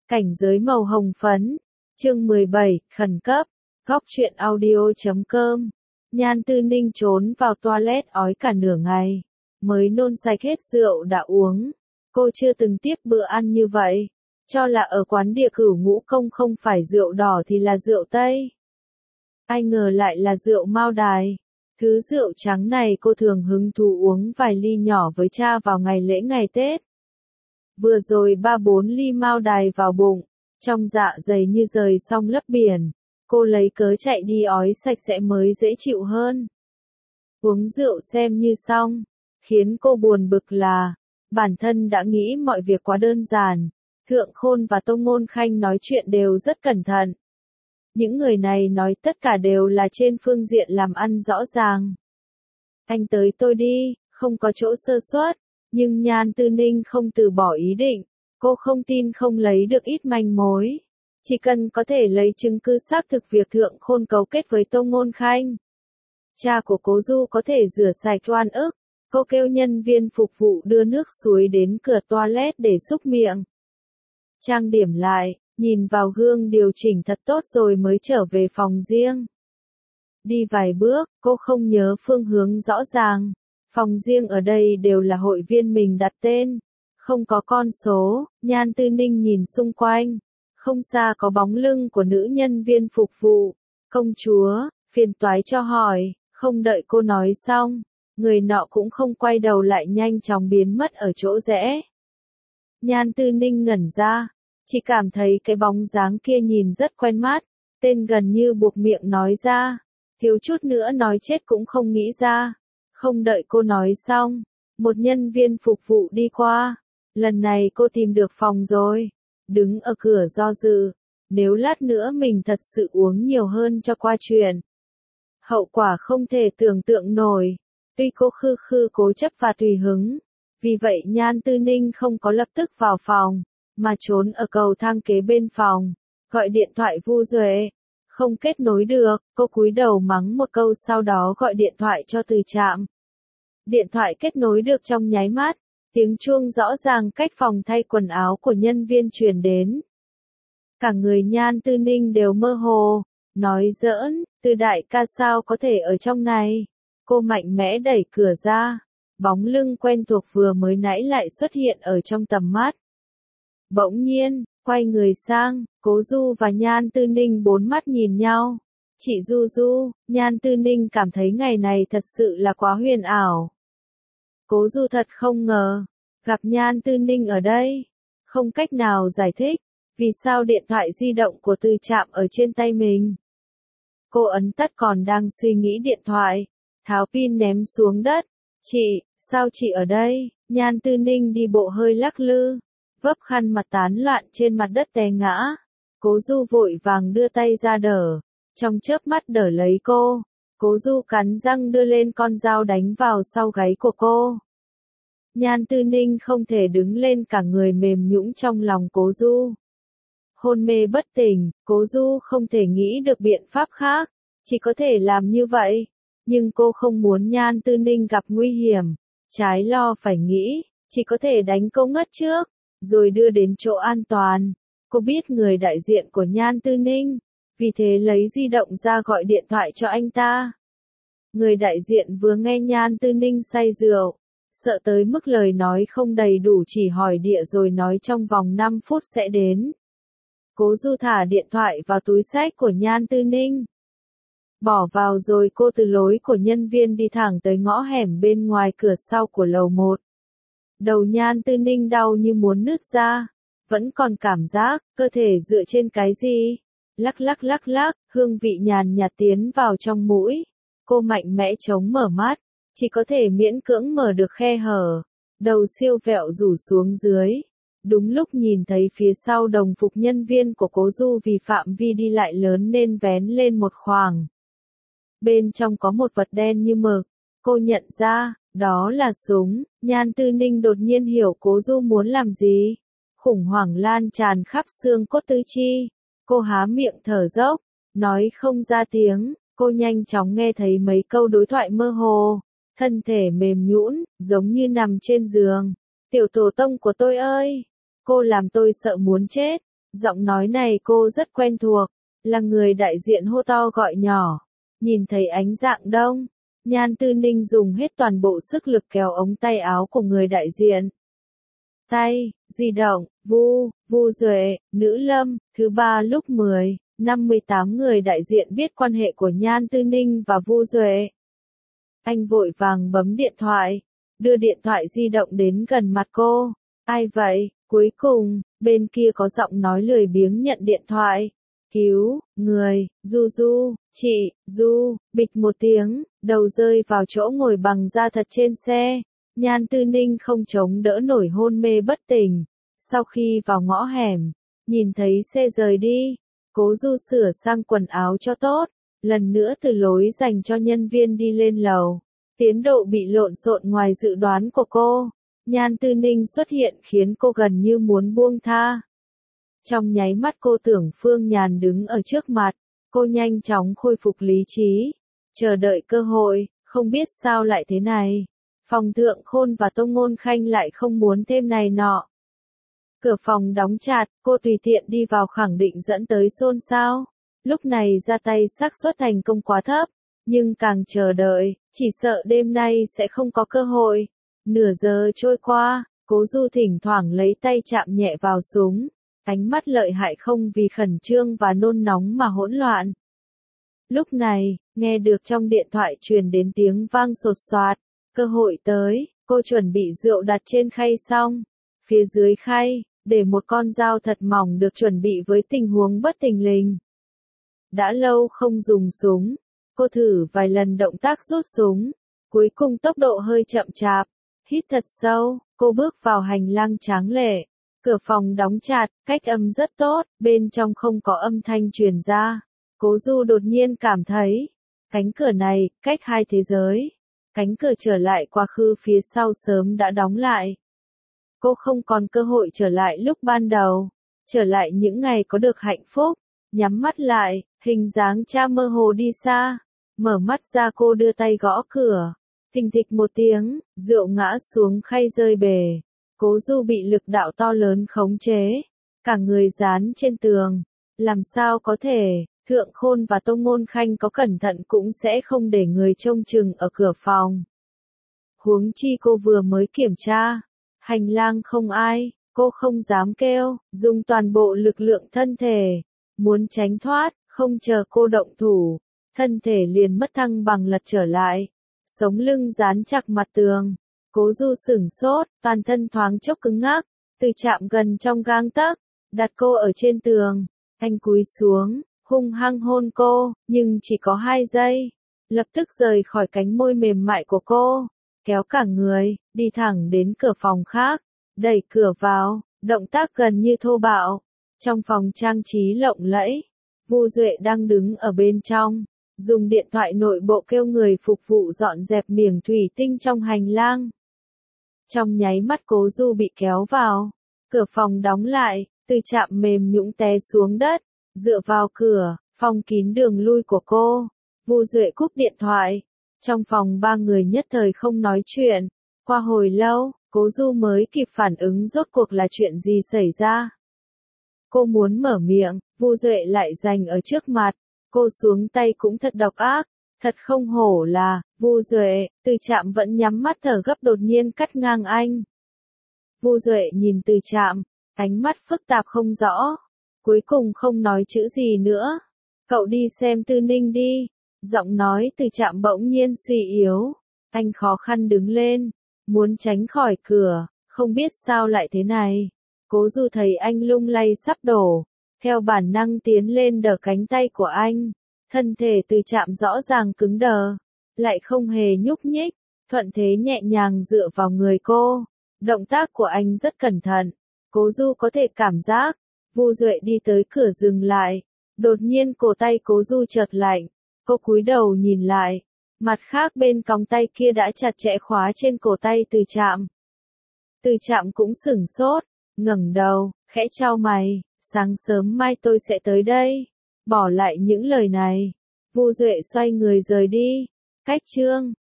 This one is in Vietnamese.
Cảnh giới màu hồng phấn. Chương 17, khẩn cấp. Góc truyện audio.com. Nhan Tư Ninh trốn vào toilet ói cả nửa ngày, mới nôn sạch hết rượu đã uống. Cô chưa từng tiếp bữa ăn như vậy, cho là ở quán địa cửu ngũ công không phải rượu đỏ thì là rượu Tây. Ai ngờ lại là rượu Mao Đài. Thứ rượu trắng này cô thường hứng thú uống vài ly nhỏ với cha vào ngày lễ ngày Tết. Vừa rồi 3-4 ly Mao Đài vào bụng, trong dạ dày như rời sông lấp biển. Cô lấy cớ chạy đi ói sạch sẽ mới dễ chịu hơn. Uống rượu xem như xong. Khiến cô buồn bực là, bản thân đã nghĩ mọi việc quá đơn giản. Thượng Khôn và Tô Ngôn Khanh nói chuyện đều rất cẩn thận. Những người này nói tất cả đều là trên phương diện làm ăn rõ ràng. Anh tới tôi đi, không có chỗ sơ suất. Nhưng Nhan Tư Ninh không từ bỏ ý định. Cô không tin không lấy được ít manh mối. Chỉ cần có thể lấy chứng cứ xác thực việc Thượng Khôn cấu kết với Tô Ngôn Khanh. Cha của Cố Du có thể rửa sạch oan ức. Cô kêu nhân viên phục vụ đưa nước suối đến cửa toilet để xúc miệng. Trang điểm lại, nhìn vào gương điều chỉnh thật tốt rồi mới trở về phòng riêng. Đi vài bước, cô không nhớ phương hướng rõ ràng. Phòng riêng ở đây đều là hội viên mình đặt tên. Không có con số. Nhan Tư Ninh nhìn xung quanh. Không xa có bóng lưng của nữ nhân viên phục vụ. Công chúa, phiền toái cho hỏi. Không đợi cô nói xong, người nọ cũng không quay đầu lại nhanh chóng biến mất ở chỗ rẽ. Nhan Tư Ninh ngẩn ra. Chỉ cảm thấy cái bóng dáng kia nhìn rất quen mắt. Tên gần như buộc miệng nói ra. Thiếu chút nữa nói chết cũng không nghĩ ra. Không đợi cô nói xong, một nhân viên phục vụ đi qua. Lần này cô tìm được phòng rồi. Đứng ở cửa do dự. Nếu lát nữa mình thật sự uống nhiều hơn cho qua chuyện. Hậu quả không thể tưởng tượng nổi. Tuy cô khư cố chấp và tùy hứng. Vì vậy Nhan Tư Ninh không có lập tức vào phòng, mà trốn ở cầu thang kế bên phòng. Gọi điện thoại Vu Duệ. Không kết nối được, cô cúi đầu mắng một câu sau đó gọi điện thoại cho Từ Trạm. Điện thoại kết nối được trong nháy mắt, tiếng chuông rõ ràng cách phòng thay quần áo của nhân viên truyền đến. Cả người Nhan Tư Ninh đều mơ hồ, nói giỡn, Từ đại ca sao có thể ở trong này. Cô mạnh mẽ đẩy cửa ra, bóng lưng quen thuộc vừa mới nãy lại xuất hiện ở trong tầm mắt. Bỗng nhiên, quay người sang, Cố Du và Nhan Tư Ninh bốn mắt nhìn nhau. Chị Du, Nhan Tư Ninh cảm thấy ngày này thật sự là quá huyền ảo. Cố Du thật không ngờ, gặp Nhan Tư Ninh ở đây. Không cách nào giải thích, vì sao điện thoại di động của Từ Trạm ở trên tay mình. Cô ấn tắt còn đang suy nghĩ điện thoại, tháo pin ném xuống đất. Chị, sao chị ở đây? Nhan Tư Ninh đi bộ hơi lắc lư, vấp khăn mặt tán loạn trên mặt đất té ngã. Cố Du vội vàng đưa tay ra đỡ, trong chớp mắt đỡ lấy cô. Cố Du cắn răng đưa lên con dao đánh vào sau gáy của cô. Nhan Tư Ninh không thể đứng lên, cả người mềm nhũn trong lòng Cố Du. Hôn mê bất tỉnh, Cố Du không thể nghĩ được biện pháp khác, chỉ có thể làm như vậy. Nhưng cô không muốn Nhan Tư Ninh gặp nguy hiểm, trái lo phải nghĩ, chỉ có thể đánh cô ngất trước, rồi đưa đến chỗ an toàn. Cô biết người đại diện của Nhan Tư Ninh, vì thế lấy di động ra gọi điện thoại cho anh ta. Người đại diện vừa nghe Nhan Tư Ninh say rượu, sợ tới mức lời nói không đầy đủ, chỉ hỏi địa rồi nói trong vòng 5 phút sẽ đến. Cố Du thả điện thoại vào túi xách của Nhan Tư Ninh. Bỏ vào rồi cô từ lối của nhân viên đi thẳng tới ngõ hẻm bên ngoài cửa sau của lầu 1. Đầu Nhan Tư Ninh đau như muốn nứt ra. Vẫn còn cảm giác, cơ thể dựa trên cái gì. Lắc, hương vị nhàn nhạt tiến vào trong mũi. Cô mạnh mẽ chống mở mắt, chỉ có thể miễn cưỡng mở được khe hở. Đầu siêu vẹo rủ xuống dưới. Đúng lúc nhìn thấy phía sau đồng phục nhân viên của Cố Du vì phạm vi đi lại lớn nên vén lên một khoảng. Bên trong có một vật đen như mực. Cô nhận ra, đó là súng. Nhan Tư Ninh đột nhiên hiểu Cố Du muốn làm gì. Khủng hoảng lan tràn khắp xương cốt tứ chi. Cô há miệng thở dốc, nói không ra tiếng. Cô nhanh chóng nghe thấy mấy câu đối thoại mơ hồ. Thân thể mềm nhũn, giống như nằm trên giường. Tiểu tổ tông của tôi ơi! Cô làm tôi sợ muốn chết. Giọng nói này cô rất quen thuộc, là người đại diện hô to gọi nhỏ. Nhìn thấy Ánh Dạng Đông, Nhan Tư Ninh dùng hết toàn bộ sức lực kéo ống tay áo của người đại diện. Tay, di động, Vu Duệ, Nữ Lâm, thứ ba lúc 10:58 người đại diện biết quan hệ của Nhan Tư Ninh và Vu Duệ. Anh vội vàng bấm điện thoại, đưa điện thoại di động đến gần mặt cô. Ai vậy? Cuối cùng, bên kia có giọng nói lười biếng nhận điện thoại. Cứu, người, Du, chị, Du, bịch một tiếng, đầu rơi vào chỗ ngồi bằng da thật trên xe. Nhan Tư Ninh không chống đỡ nổi hôn mê bất tỉnh. Sau khi vào ngõ hẻm, nhìn thấy xe rời đi, cố Du sửa sang quần áo cho tốt, lần nữa từ lối dành cho nhân viên đi lên lầu. Tiến độ bị lộn xộn ngoài dự đoán của cô. Nhan Tư Ninh xuất hiện khiến cô gần như muốn buông tha. Trong nháy mắt cô tưởng Phương Nhàn đứng ở trước mặt, cô nhanh chóng khôi phục lý trí, chờ đợi cơ hội, không biết sao lại thế này. Phòng Thượng Khôn và Tô Ngôn Khanh lại không muốn thêm này nọ. Cửa phòng đóng chặt, cô tùy tiện đi vào khẳng định dẫn tới xôn xao. Lúc này ra tay xác suất thành công quá thấp, nhưng càng chờ đợi, chỉ sợ đêm nay sẽ không có cơ hội. Nửa giờ trôi qua, Cố Du thỉnh thoảng lấy tay chạm nhẹ vào súng, ánh mắt lợi hại không vì khẩn trương và nôn nóng mà hỗn loạn. Lúc này, nghe được trong điện thoại truyền đến tiếng vang sột soạt, cơ hội tới, cô chuẩn bị rượu đặt trên khay xong. Phía dưới khay, để một con dao thật mỏng được chuẩn bị với tình huống bất thình lình. Đã lâu không dùng súng, cô thử vài lần động tác rút súng, cuối cùng tốc độ hơi chậm chạp. Hít thật sâu, cô bước vào hành lang tráng lệ. Cửa phòng đóng chặt, cách âm rất tốt, bên trong không có âm thanh truyền ra. Cố Du đột nhiên cảm thấy, cánh cửa này, cách hai thế giới. Cánh cửa trở lại quá khứ phía sau sớm đã đóng lại. Cô không còn cơ hội trở lại lúc ban đầu, trở lại những ngày có được hạnh phúc. Nhắm mắt lại, hình dáng cha mơ hồ đi xa. Mở mắt ra cô đưa tay gõ cửa. Thình thịch một tiếng, rượu ngã xuống khay rơi bể. Cố Du bị lực đạo to lớn khống chế, cả người dán trên tường. Làm sao có thể, Thượng Khôn và Tô Ngôn Khanh có cẩn thận cũng sẽ không để người trông chừng ở cửa phòng. Huống chi cô vừa mới kiểm tra, hành lang không ai, cô không dám kêu, dùng toàn bộ lực lượng thân thể, muốn tránh thoát, không chờ cô động thủ, thân thể liền mất thăng bằng lật trở lại, sống lưng dán chặt mặt tường. Cố Du sửng sốt, toàn thân thoáng chốc cứng ngắc, từ chạm gần trong gang tấc, đặt cô ở trên tường, anh cúi xuống, hung hăng hôn cô, nhưng chỉ có 2 giây, lập tức rời khỏi cánh môi mềm mại của cô, kéo cả người, đi thẳng đến cửa phòng khác, đẩy cửa vào, động tác gần như thô bạo. Trong phòng trang trí lộng lẫy, Vu Duệ đang đứng ở bên trong, dùng điện thoại nội bộ kêu người phục vụ dọn dẹp miếng thủy tinh trong hành lang. Trong nháy mắt Cố Du bị kéo vào, cửa phòng đóng lại, từ chạm mềm nhũn té xuống đất, dựa vào cửa, phong kín đường lui của cô. Vu Duệ cúp điện thoại, trong phòng 3 người nhất thời không nói chuyện. Qua hồi lâu, Cố Du mới kịp phản ứng rốt cuộc là chuyện gì xảy ra. Cô muốn mở miệng, Vu Duệ lại giành ở trước mặt, cô xuống tay cũng thật độc ác. Thật không hổ là, Vu Duệ, Từ Trạm vẫn nhắm mắt thở gấp đột nhiên cắt ngang anh. Vu Duệ nhìn Từ Trạm, ánh mắt phức tạp không rõ, cuối cùng không nói chữ gì nữa. Cậu đi xem Tư Ninh đi. Giọng nói Từ Trạm bỗng nhiên suy yếu, anh khó khăn đứng lên, muốn tránh khỏi cửa, không biết sao lại thế này. Cố Du thấy anh lung lay sắp đổ, theo bản năng tiến lên đỡ cánh tay của anh. Thân thể Từ Trạm rõ ràng cứng đờ, lại không hề nhúc nhích, thuận thế nhẹ nhàng dựa vào người cô. Động tác của anh rất cẩn thận, Cố Du có thể cảm giác. Vu Duệ đi tới cửa dừng lại, đột nhiên cổ tay Cố Du chợt lạnh, cô cúi đầu nhìn lại, mặt khác bên còng tay kia đã chặt chẽ khóa trên cổ tay Từ Trạm. Từ Trạm cũng sửng sốt, ngẩng đầu, khẽ chau mày, sáng sớm mai tôi sẽ tới đây. Bỏ lại những lời này, Vu Duệ xoay người rời đi. Cách chương